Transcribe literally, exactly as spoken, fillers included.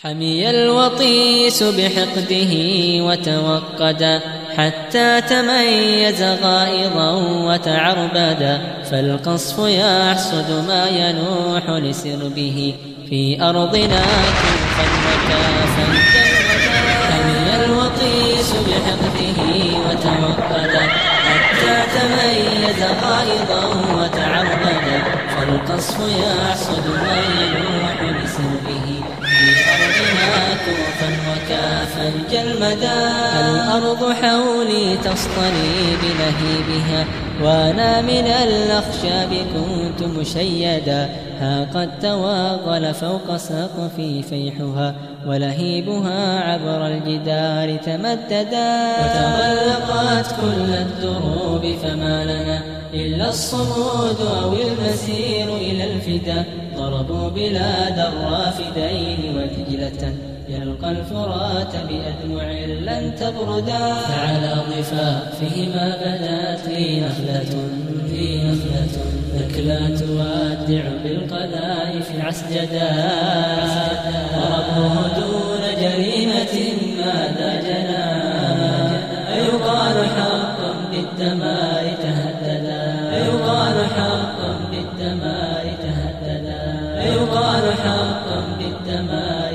حمي الوطيس بحقده وتوقدا حتى تميز غائضا وتعربدا، فالقصف يحصد ما ينوح لسربه في أرضنا كوفا وكافا كالمدى. حمي الوطيس بحقده وتوقدا حتى تميز غائضا وتعربدا، فالقصف يحصد ما ينوح لسربه في أرضنا كوفا وكافا كالمدى. الأرض حولي تصطلي بلهيبها، وأنا من الأخشاب كنت مشيدا. ها قد توغل فوق سقفي فيحها، ولهيبها عبر الجدار تمددا. وتغلقت كل الدروب فما لنا إلا الصمود أو المسير إلى الفدا. ضربوا بلاد الرافدين ودجلة، يلقى الفرات بأدمع لن تبردا. فعلى ضفافهما بدات لي نخلة لي نخلة ثكلى تودع بالقذائف عسجدا. ضربوه دون جريمة ماذا جنى، أيقال حقا بالدمار تهددا. أيقال حقا بالدمار تهددا. أيقال حقا بالدمار